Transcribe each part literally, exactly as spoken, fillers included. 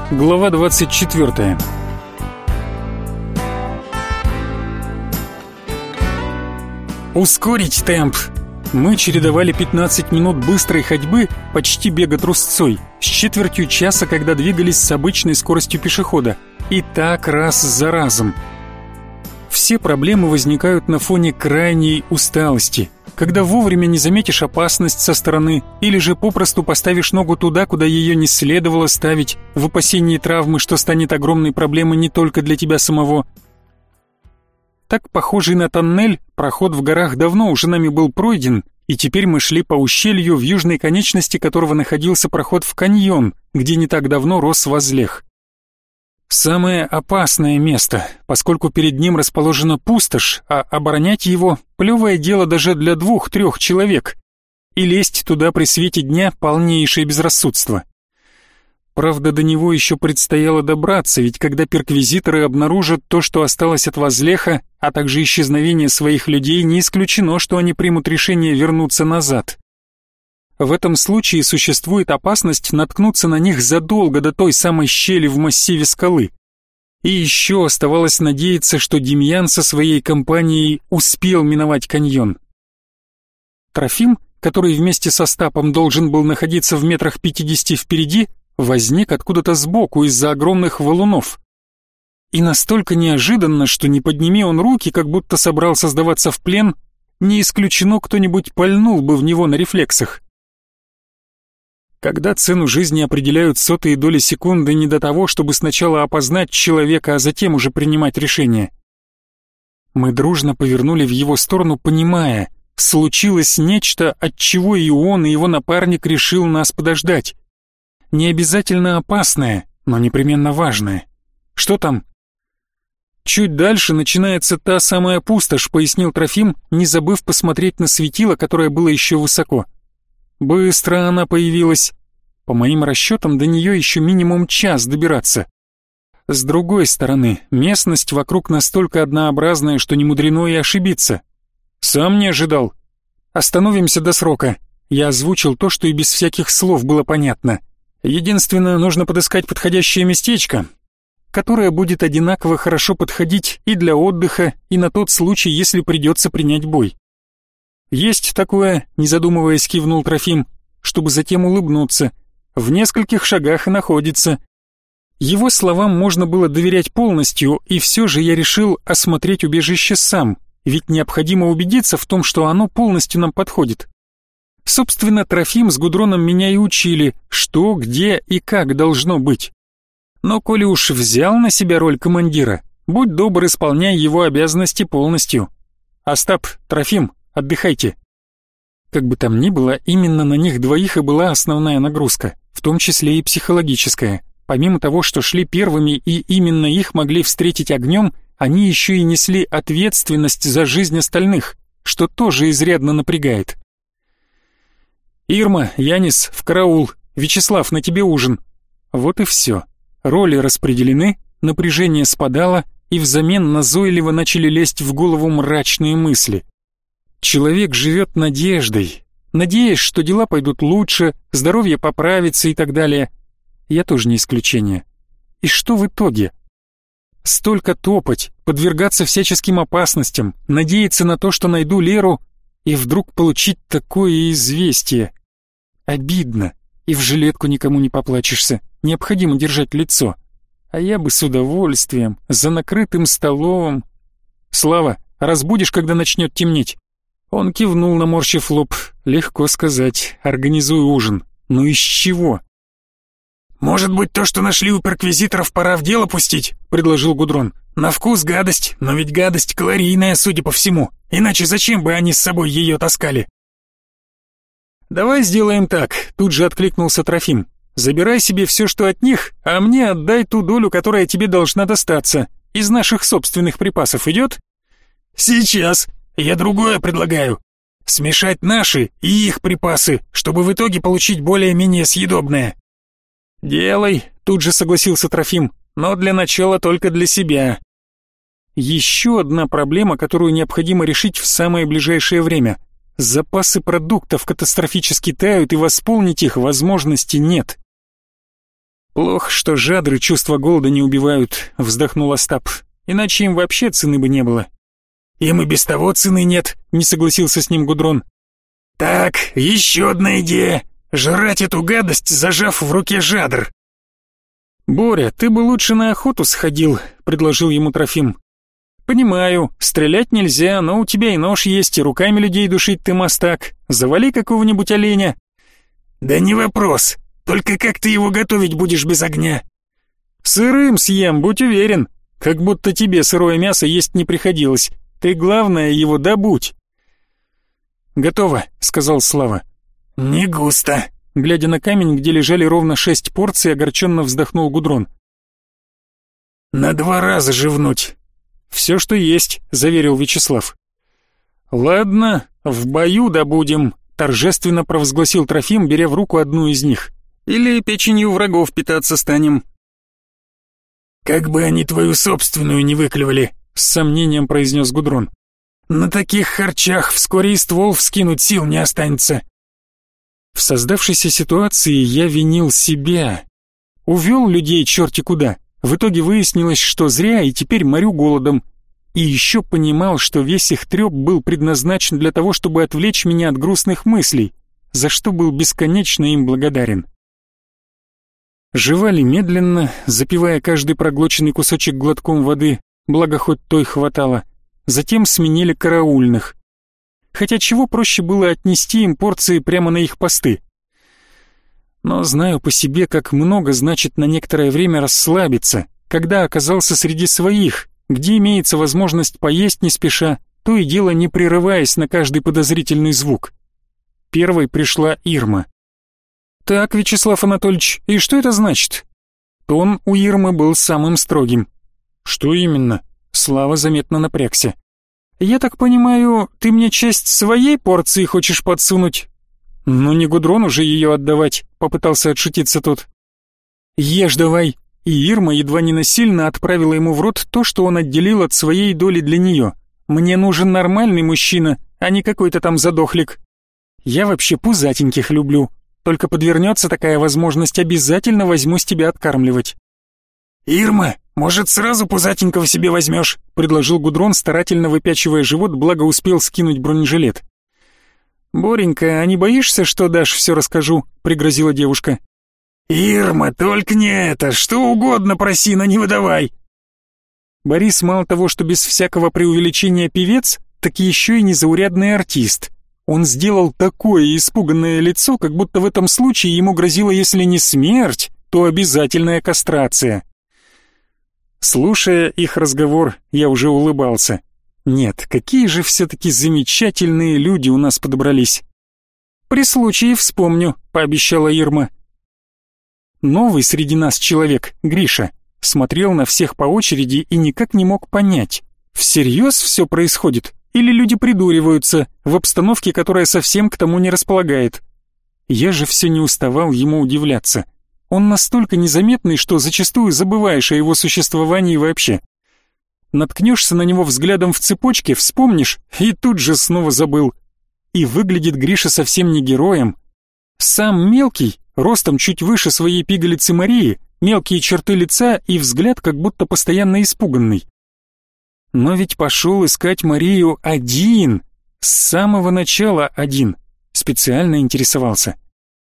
Глава двадцать четвёртая. Ускорить темп. Мы чередовали пятнадцать минут быстрой ходьбы, почти бега трусцой, с четвертью часа, когда двигались с обычной скоростью пешехода. И так раз за разом. Все проблемы возникают на фоне крайней усталости, когда вовремя не заметишь опасность со стороны или же попросту поставишь ногу туда, куда ее не следовало ставить, в опасении травмы, что станет огромной проблемой не только для тебя самого. Так похожий на тоннель, проход в горах давно уже нами был пройден, и теперь мы шли по ущелью, в южной конечности которого находился проход в каньон, где не так давно рос возлех. Самое опасное место, поскольку перед ним расположена пустошь, а оборонять его – плевое дело даже для двух-трех человек. И лезть туда при свете дня – полнейшее безрассудство. Правда, до него еще предстояло добраться, ведь когда перквизиторы обнаружат то, что осталось от возлеха, а также исчезновение своих людей, не исключено, что они примут решение вернуться назад. В этом случае существует опасность наткнуться на них задолго до той самой щели в массиве скалы. И еще оставалось надеяться, что Демьян со своей компанией успел миновать каньон. Трофим, который вместе со Стапом должен был находиться в метрах пятидесяти впереди, возник откуда-то сбоку из-за огромных валунов. И настолько неожиданно, что не подними он руки, как будто собрался сдаваться в плен, не исключено, кто-нибудь пальнул бы в него на рефлексах. Когда цену жизни определяют сотые доли секунды, не до того, чтобы сначала опознать человека, а затем уже принимать решение. Мы дружно повернули в его сторону, понимая, случилось нечто, от чего и он, и его напарник решил нас подождать. Не обязательно опасное, но непременно важное. Что там? Чуть дальше начинается та самая пустошь, пояснил Трофим, не забыв посмотреть на светило, которое было еще высоко. Быстро она появилась. По моим расчетам, до нее еще минимум час добираться. С другой стороны, местность вокруг настолько однообразная, что не мудрено и ошибиться. Сам не ожидал. Остановимся до срока. Я озвучил то, что и без всяких слов было понятно. Единственное, нужно подыскать подходящее местечко, которое будет одинаково хорошо подходить и для отдыха, и на тот случай, если придется принять бой. «Есть такое», — не задумываясь, кивнул Трофим, чтобы затем улыбнуться. «В нескольких шагах и находится». Его словам можно было доверять полностью, и все же я решил осмотреть убежище сам, ведь необходимо убедиться в том, что оно полностью нам подходит. Собственно, Трофим с Гудроном меня и учили, что, где и как должно быть. Но коли уж взял на себя роль командира, будь добр, исполняй его обязанности полностью. Остап, Трофим, отдыхайте. Как бы там ни было, именно на них двоих и была основная нагрузка, в том числе и психологическая. Помимо того, что шли первыми и именно их могли встретить огнем, они еще и несли ответственность за жизнь остальных, что тоже изрядно напрягает. «Ирма, Янис, в караул. Вячеслав, на тебе ужин». Вот и все. Роли распределены, напряжение спадало, и взамен назойливо начали лезть в голову мрачные мысли. Человек живет надеждой, надеясь, что дела пойдут лучше, здоровье поправится и так далее. Я тоже не исключение. И что в итоге? Столько топать, подвергаться всяческим опасностям, надеяться на то, что найду Леру, и вдруг получить такое известие. Обидно, и в жилетку никому не поплачешься, необходимо держать лицо. А я бы с удовольствием, за накрытым столом. Слава, разбудишь, когда начнет темнеть? Он кивнул, наморщив лоб. Легко сказать, организую ужин. Но из чего? «Может быть, то, что нашли у перквизиторов, пора в дело пустить?» — предложил Гудрон. «На вкус гадость, но ведь гадость калорийная, судя по всему. Иначе зачем бы они с собой ее таскали?» «Давай сделаем так», — тут же откликнулся Трофим. «Забирай себе все, что от них, а мне отдай ту долю, которая тебе должна достаться. Из наших собственных припасов идет?» «Сейчас. Я другое предлагаю. Смешать наши и их припасы, чтобы в итоге получить более-менее съедобное». «Делай», — тут же согласился Трофим, «но для начала только для себя». Еще одна проблема, которую необходимо решить в самое ближайшее время. Запасы продуктов катастрофически тают, и восполнить их возможности нет. «Плохо, что жадры чувства голода не убивают», — вздохнул Остап. «Иначе им вообще цены бы не было». «Им и без того цены нет», — не согласился с ним Гудрон. «Так, еще одна идея. Жрать эту гадость, зажав в руке жадр». «Боря, ты бы лучше на охоту сходил», — предложил ему Трофим. «Понимаю, стрелять нельзя, но у тебя и нож есть, и руками людей душить ты мастак. Завали какого-нибудь оленя». «Да не вопрос. Только как ты его готовить будешь без огня?» «Сырым съем, будь уверен. Как будто тебе сырое мясо есть не приходилось. Ты, главное, его добудь». «Готово», — сказал Слава. «Не густо», — глядя на камень, где лежали ровно шесть порций, огорченно вздохнул Гудрон. «На два раза живнуть». «Все, что есть», — заверил Вячеслав. «Ладно, в бою добудем», — торжественно провозгласил Трофим, беря в руку одну из них. «Или печенью врагов питаться станем». «Как бы они твою собственную не выклевали», — с сомнением произнес Гудрон. «На таких харчах вскоре и ствол вскинуть сил не останется». В создавшейся ситуации я винил себя. Увел людей черти куда. В итоге выяснилось, что зря, и теперь морю голодом. И еще понимал, что весь их треп был предназначен для того, чтобы отвлечь меня от грустных мыслей, за что был бесконечно им благодарен. Жевали медленно, запивая каждый проглоченный кусочек глотком воды, благо хоть той хватало. Затем сменили караульных. Хотя чего проще было отнести им порции прямо на их посты. Но знаю по себе, как много значит на некоторое время расслабиться, когда оказался среди своих, где имеется возможность поесть не спеша, то и дело не прерываясь на каждый подозрительный звук. Первой пришла Ирма. «Так, Вячеслав Анатольевич, и что это значит?» Тон у Ирмы был самым строгим. «Что именно?» Слава заметно напрягся. «Я так понимаю, ты мне часть своей порции хочешь подсунуть?» «Ну не Гудрону же ее отдавать», — попытался отшутиться тот. «Ешь давай», и Ирма едва не насильно отправила ему в рот то, что он отделил от своей доли для нее. «Мне нужен нормальный мужчина, а не какой-то там задохлик. Я вообще пузатеньких люблю, только подвернется такая возможность, обязательно возьмусь тебя откармливать». «Ирма, может, сразу пузатенького себе возьмешь?» — предложил Гудрон, старательно выпячивая живот, благо успел скинуть бронежилет. «Боренька, а не боишься, что дашь, все расскажу?» — пригрозила девушка. «Ирма, только не это, что угодно проси, но не выдавай!» Борис мало того, что без всякого преувеличения певец, так еще и незаурядный артист. Он сделал такое испуганное лицо, как будто в этом случае ему грозила, если не смерть, то обязательная кастрация. Слушая их разговор, я уже улыбался. Нет, какие же все-таки замечательные люди у нас подобрались. «При случае вспомню», — пообещала Ирма. Новый среди нас человек, Гриша, смотрел на всех по очереди и никак не мог понять, всерьез все происходит или люди придуриваются в обстановке, которая совсем к тому не располагает. Я же все не уставал ему удивляться. Он настолько незаметный, что зачастую забываешь о его существовании вообще. Наткнешься на него взглядом в цепочке, вспомнишь, и тут же снова забыл. И выглядит Гриша совсем не героем. Сам мелкий, ростом чуть выше своей пигалицы Марии, мелкие черты лица и взгляд как будто постоянно испуганный. Но ведь пошел искать Марию один, с самого начала один, специально интересовался.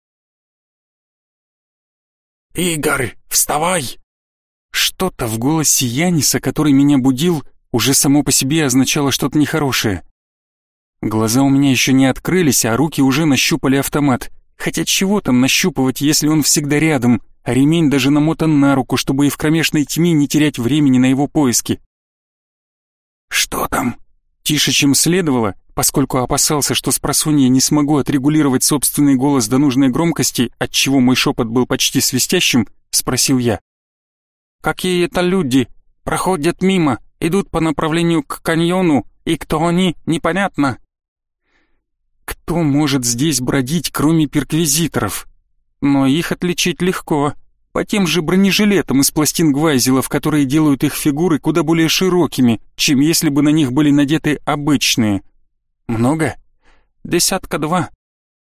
«Игорь, вставай!» Что-то в голосе Яниса, который меня будил, уже само по себе означало что-то нехорошее. Глаза у меня еще не открылись, а руки уже нащупали автомат. Хотя чего там нащупывать, если он всегда рядом, а ремень даже намотан на руку, чтобы и в кромешной тьме не терять времени на его поиски. «Что там?» Тише, чем следовало, поскольку опасался, что спросонья не смогу отрегулировать собственный голос до нужной громкости, отчего мой шепот был почти свистящим, спросил я. «Какие-то люди проходят мимо, идут по направлению к каньону, и кто они, непонятно». Кто может здесь бродить, кроме перквизиторов? Но их отличить легко. По тем же бронежилетам из пластин гвайзелов, которые делают их фигуры куда более широкими, чем если бы на них были надеты обычные. Много? Десятка два.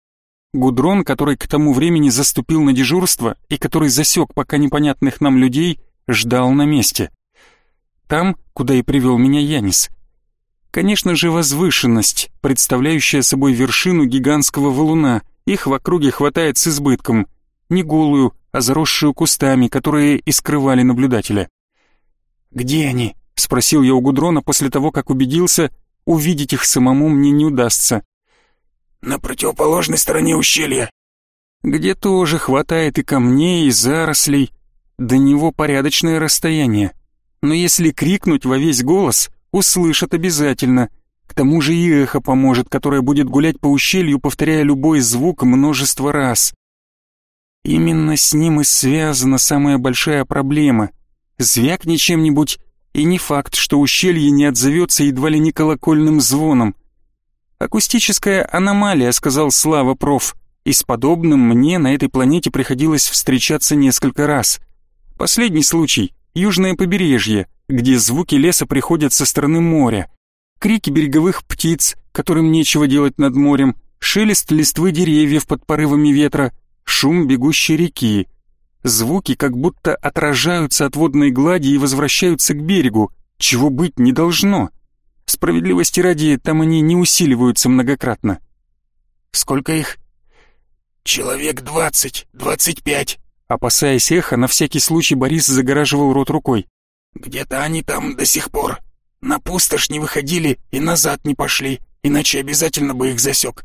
Гудрон, который к тому времени заступил на дежурство и который засек пока непонятных нам людей, ждал на месте. Там, куда и привел меня Янис. Конечно же, возвышенность, представляющая собой вершину гигантского валуна, их в округе хватает с избытком. Не голую, а заросшую кустами, которые и скрывали наблюдателя. «Где они?» — спросил я у Гудрона после того, как убедился, увидеть их самому мне не удастся. «На противоположной стороне ущелья». Где тоже хватает и камней, и зарослей. До него порядочное расстояние. Но если крикнуть во весь голос, услышат обязательно. К тому же и эхо поможет, которое будет гулять по ущелью, повторяя любой звук множество раз. Именно с ним и связана самая большая проблема. Звякни чем-нибудь, и не факт, что ущелье не отзовется едва ли не колокольным звоном. «Акустическая аномалия», — сказал Слава проф, и с подобным мне на этой планете приходилось встречаться несколько раз. Последний случай — южное побережье, где звуки леса приходят со стороны моря. Крики береговых птиц, которым нечего делать над морем, шелест листвы деревьев под порывами ветра, шум бегущей реки. Звуки как будто отражаются от водной глади и возвращаются к берегу, чего быть не должно. Справедливости ради, там они не усиливаются многократно. «Сколько их?» «Человек двадцать, двадцать пять». Опасаясь эха, на всякий случай Борис загораживал рот рукой. «Где-то они там до сих пор. На пустошь не выходили и назад не пошли, иначе обязательно бы их засек».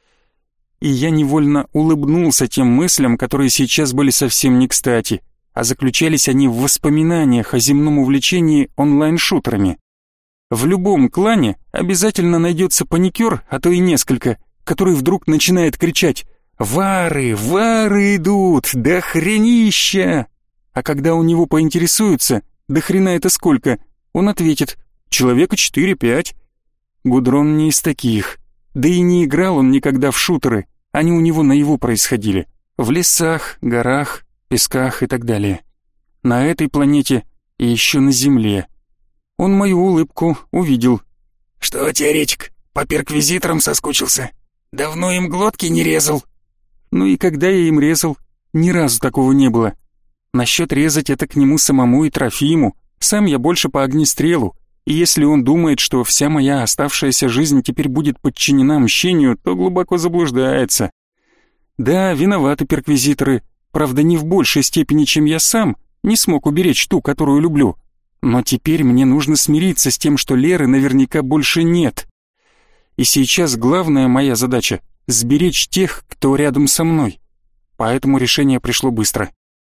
И я невольно улыбнулся тем мыслям, которые сейчас были совсем не кстати, а заключались они в воспоминаниях о земном увлечении онлайн-шутерами. В любом клане обязательно найдется паникер, а то и несколько, который вдруг начинает кричать «Вары, вары идут, да хренища!» А когда у него поинтересуются «Да хрена это сколько?», он ответит «Человека четыре-пять». Гудрон не из таких. Да и не играл он никогда в шутеры, они у него наяву происходили. В лесах, горах, песках и так далее. На этой планете и еще на Земле. Он мою улыбку увидел. «Что, теоретик, по перквизиторам соскучился? Давно им глотки не резал?» Ну и когда я им резал, ни разу такого не было. Насчет резать это к нему самому и Трофиму, сам я больше по огнестрелу. И если он думает, что вся моя оставшаяся жизнь теперь будет подчинена мщению, то глубоко заблуждается. Да, виноваты перквизиторы, правда не в большей степени, чем я сам, не смог уберечь ту, которую люблю. Но теперь мне нужно смириться с тем, что Леры наверняка больше нет. И сейчас главная моя задача — сберечь тех, кто рядом со мной. Поэтому решение пришло быстро.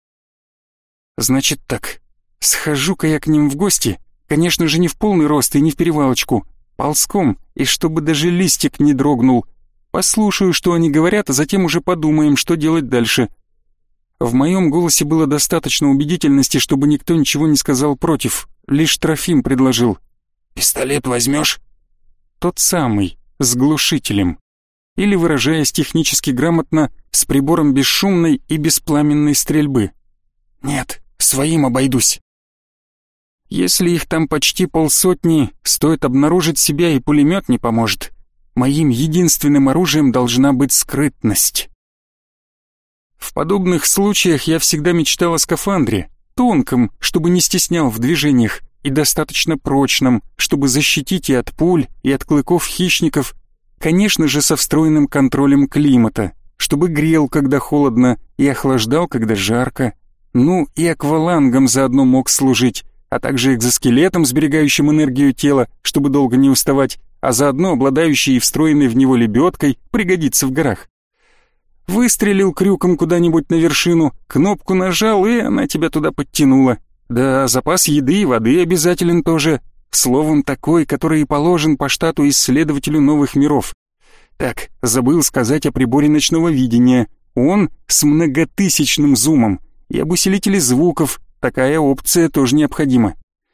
Значит так, схожу-ка я к ним в гости. Конечно же, не в полный рост и не в перевалочку, ползком, и чтобы даже листик не дрогнул. Послушаю, что они говорят, а затем уже подумаем, что делать дальше. В моем голосе было достаточно убедительности, чтобы никто ничего не сказал против. Лишь Трофим предложил. «Пистолет возьмешь?» Тот самый, с глушителем. Или, выражаясь технически грамотно, с прибором бесшумной и беспламенной стрельбы. «Нет, своим обойдусь». Если их там почти полсотни, стоит обнаружить себя, и пулемет не поможет. Моим единственным оружием должна быть скрытность. В подобных случаях я всегда мечтал о скафандре, тонком, чтобы не стеснял в движениях, и достаточно прочном, чтобы защитить и от пуль, и от клыков хищников, конечно же, со встроенным контролем климата, чтобы грел, когда холодно, и охлаждал, когда жарко, ну и аквалангом заодно мог служить, а также экзоскелетом, сберегающим энергию тела, чтобы долго не уставать, а заодно обладающий и встроенной в него лебедкой, пригодится в горах. Выстрелил крюком куда-нибудь на вершину, кнопку нажал, и она тебя туда подтянула. Да, запас еды и воды обязателен тоже. Словом, такой, который и положен по штату исследователю новых миров. Так, забыл сказать о приборе ночного видения. Он с многотысячным зумом и об усилителе звуков. Такая опция тоже необходима.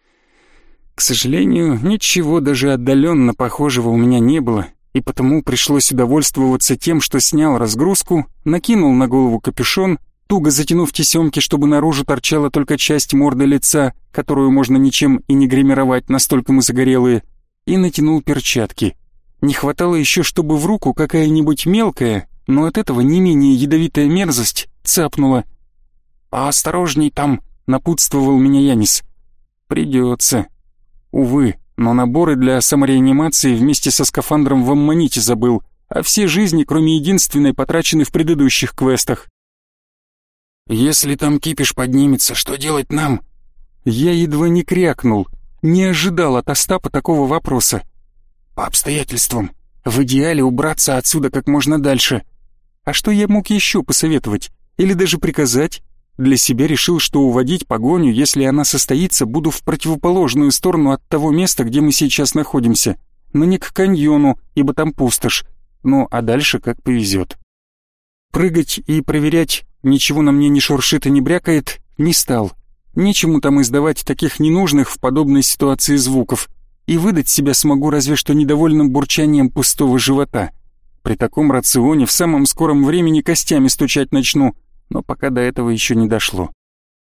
К сожалению, ничего даже отдаленно похожего у меня не было, и потому пришлось удовольствоваться тем, что снял разгрузку, накинул на голову капюшон, туго затянув тесемки, чтобы наружу торчала только часть морды лица, которую можно ничем и не гримировать, настолько мы загорелые, и натянул перчатки. Не хватало еще, чтобы в руку какая-нибудь мелкая, но от этого не менее ядовитая мерзость цапнула. «Поосторожней там», — напутствовал меня Янис. «Придется. Увы, но наборы для самореанимации вместе со скафандром в аммоните забыл, а все жизни, кроме единственной, потрачены в предыдущих квестах». «Если там кипиш поднимется, что делать нам?» Я едва не крякнул, не ожидал от Остапа такого вопроса. «По обстоятельствам. В идеале убраться отсюда как можно дальше». А что я мог еще посоветовать? Или даже приказать? Для себя решил, что уводить погоню, если она состоится, буду в противоположную сторону от того места, где мы сейчас находимся. Но не к каньону, ибо там пустошь. Ну, а дальше как повезет. Прыгать и проверять, ничего на мне не шуршит и не брякает, не стал. Нечему там издавать таких ненужных в подобной ситуации звуков. И выдать себя смогу разве что недовольным бурчанием пустого живота. При таком рационе в самом скором времени костями стучать начну, но пока до этого еще не дошло.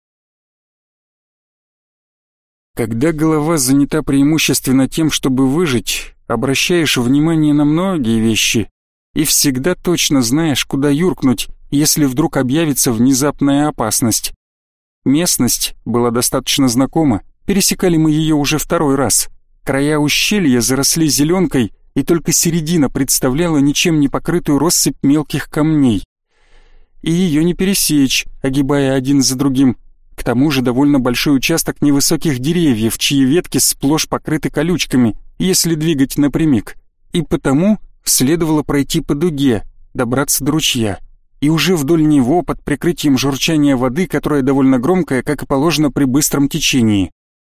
Когда голова занята преимущественно тем, чтобы выжить, обращаешь внимание на многие вещи и всегда точно знаешь, куда юркнуть, если вдруг объявится внезапная опасность. Местность была достаточно знакома, пересекали мы ее уже второй раз. Края ущелья заросли зеленкой, и только середина представляла ничем не покрытую россыпь мелких камней. И ее не пересечь, огибая один за другим. К тому же довольно большой участок невысоких деревьев, чьи ветки сплошь покрыты колючками, если двигать напрямик. И потому следовало пройти по дуге, добраться до ручья. И уже вдоль него, под прикрытием журчания воды, которая довольно громкая, как и положено при быстром течении.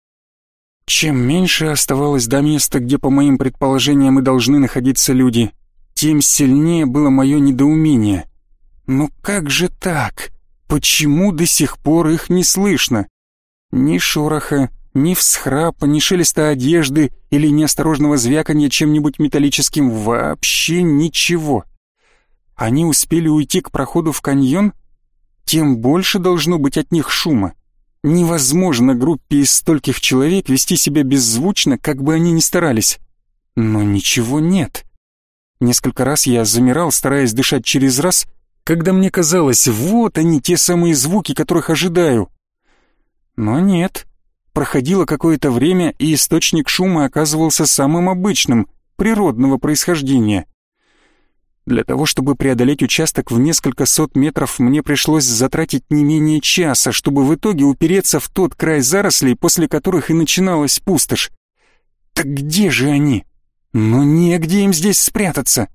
Чем меньше оставалось до места, где, по моим предположениям, и должны находиться люди, тем сильнее было мое недоумение. Но как же так? Почему до сих пор их не слышно? Ни шороха, ни всхрапа, ни шелеста одежды или неосторожного звяканья чем-нибудь металлическим, вообще ничего. Они успели уйти к проходу в каньон? Тем больше должно быть от них шума. Невозможно группе из стольких человек вести себя беззвучно, как бы они ни старались. Но ничего нет. Несколько раз я замирал, стараясь дышать через раз, когда мне казалось, вот они, те самые звуки, которых ожидаю. Но нет. Проходило какое-то время, и источник шума оказывался самым обычным, природного происхождения. Для того, чтобы преодолеть участок в несколько сот метров, мне пришлось затратить не менее часа, чтобы в итоге упереться в тот край зарослей, после которых и начиналась пустошь. Так где же они? Ну негде им здесь спрятаться.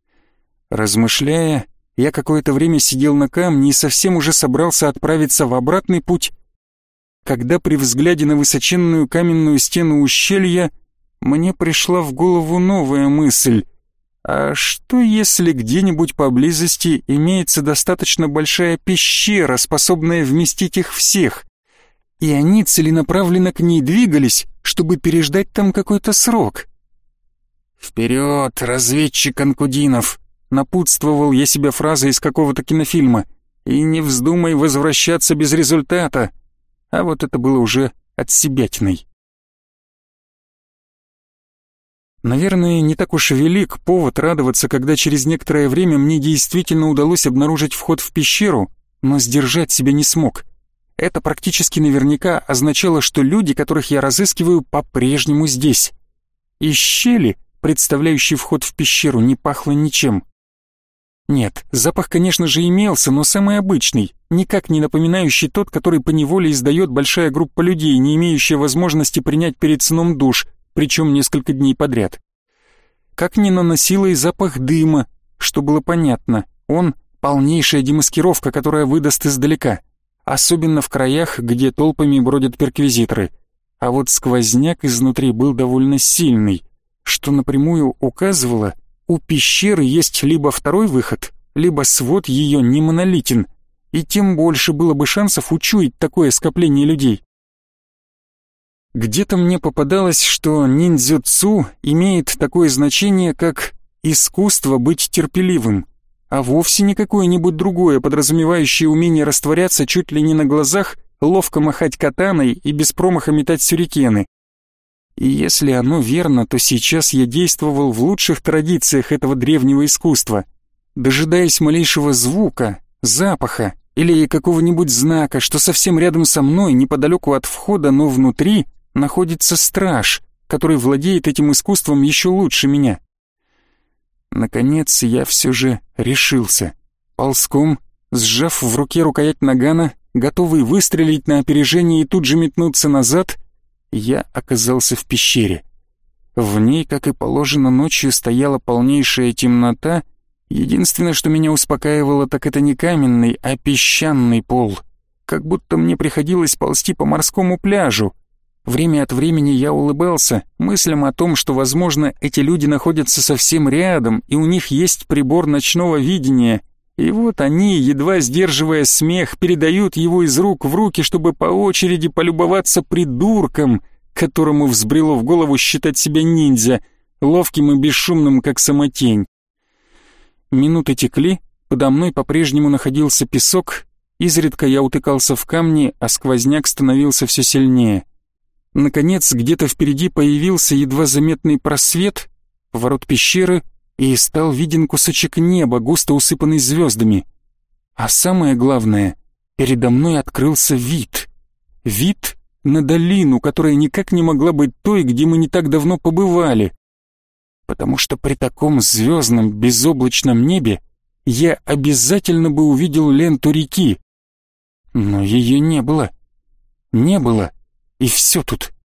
Размышляя, я какое-то время сидел на камне и совсем уже собрался отправиться в обратный путь, когда при взгляде на высоченную каменную стену ущелья мне пришла в голову новая мысль. А что если где-нибудь поблизости имеется достаточно большая пещера, способная вместить их всех, и они целенаправленно к ней двигались, чтобы переждать там какой-то срок? «Вперед, разведчик Анкудинов!» — напутствовал я себя фразой из какого-то кинофильма. «И не вздумай возвращаться без результата!» А вот это было уже отсебятиной. Наверное, не так уж и велик повод радоваться, когда через некоторое время мне действительно удалось обнаружить вход в пещеру, но сдержать себя не смог. Это практически наверняка означало, что люди, которых я разыскиваю, по-прежнему здесь. Из щели, представляющей вход в пещеру, не пахло ничем. Нет, запах, конечно же, имелся, но самый обычный, никак не напоминающий тот, который поневоле издает большая группа людей, не имеющая возможности принять перед сном душ, причем несколько дней подряд. Как ни наносило и запах дыма, что было понятно, он — полнейшая демаскировка, которая выдаст издалека, особенно в краях, где толпами бродят перквизиторы. А вот сквозняк изнутри был довольно сильный, что напрямую указывало, у пещеры есть либо второй выход, либо свод ее не монолитен, и тем больше было бы шансов учуять такое скопление людей. Где-то мне попадалось, что ниндзюцу имеет такое значение, как «искусство быть терпеливым», а вовсе не какое-нибудь другое, подразумевающее умение растворяться чуть ли не на глазах, ловко махать катаной и без промаха метать сюрикены. И если оно верно, то сейчас я действовал в лучших традициях этого древнего искусства. дожидаясь малейшего звука, запаха или какого-нибудь знака, что совсем рядом со мной, неподалеку от входа, но внутри, находится страж, который владеет этим искусством еще лучше меня. Наконец я все же решился. Ползком, сжав в руке рукоять нагана, готовый выстрелить на опережение и тут же метнуться назад, я оказался в пещере. В ней, как и положено, ночью стояла полнейшая темнота. Единственное, что меня успокаивало, так это не каменный, а песчаный пол. Как будто мне приходилось ползти по морскому пляжу. Время от времени я улыбался мыслям о том, что, возможно, эти люди находятся совсем рядом, и у них есть прибор ночного видения. И вот они, едва сдерживая смех, передают его из рук в руки, чтобы по очереди полюбоваться придурком, которому взбрело в голову считать себя ниндзя, ловким и бесшумным, как сама тень. Минуты текли, подо мной по-прежнему находился песок, изредка я утыкался в камни, а сквозняк становился все сильнее. Наконец, где-то впереди появился едва заметный просвет, поворот пещеры, и стал виден кусочек неба, густо усыпанный звездами. А самое главное, передо мной открылся вид. Вид на долину, которая никак не могла быть той, где мы не так давно побывали. Потому что при таком звездном, безоблачном небе я обязательно бы увидел ленту реки. Но ее не было. Не было. И все тут